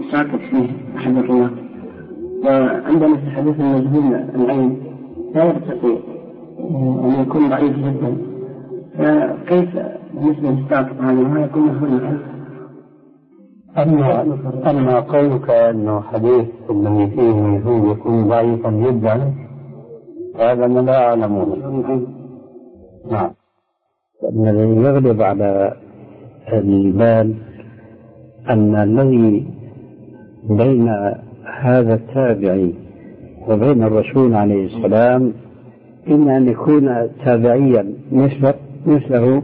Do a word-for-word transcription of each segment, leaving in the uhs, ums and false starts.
ساقط فيه أحد الرواة، وعندنا في حديث المجهول العين لا يرتقي أن يكون ضعيف جدا، فكيف بالنسبة للساقط هذا ما يكون مجهول العين؟ أما أما قولك أنه حديث الذي فيه مجهول يكون ضعيفا جدا هذا أنا لا أعلمه. نعم، لأن الذي يغلب على البال أن الذي بين هذا التابعي وبين الرسول عليه السلام إما أن يكون تابعيا مثله مثله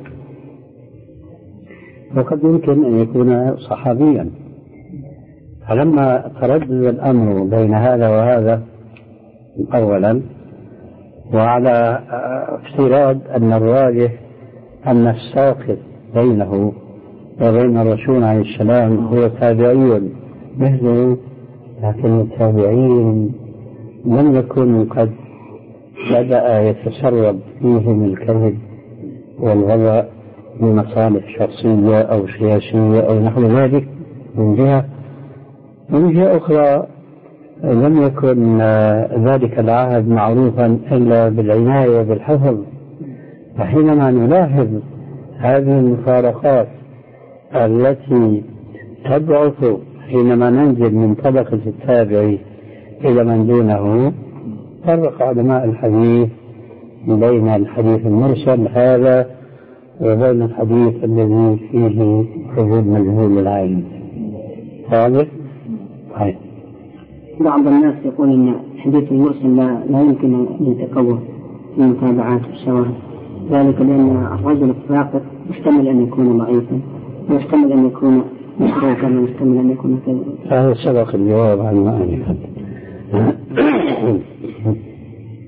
وقد يمكن أن يكون صحابيا. فلما تردد الأمر بين هذا وهذا أولا، وعلى افتراض أن الراجح أن الساقط بينه وبين الرسول عليه السلام هو تابعي مثله، لكن التابعين لم يكن قد بدأ يتسرب فيهم الكذب والغباء لمصالح شخصية أو سياسية أو نحو ذلك من جهة، ومن جهة أخرى لم يكن ذلك العهد معروفا إلا بالعناية بالحفظ. فحينما نلاحظ هذه المفارقات التي تضعف حينما ننزل من طبقة التابعي إلى من دونه، فرق علماء الحديث بين الحديث المرسل هذا وبين الحديث الذي فيه وجود مجهول العين. واضح؟ طيب. بعض الناس يقول أن الحديث المرسل لا, لا يمكن أن يتقوى في المتابعات والشواهد، ذلك لأن الرجل الساقط يحتمل أن يكون ضعيفا ويحتمل أن يكون مشروكا ويحتمل أن يكون كذا. هذا سبق الجواب عن ما أعرف.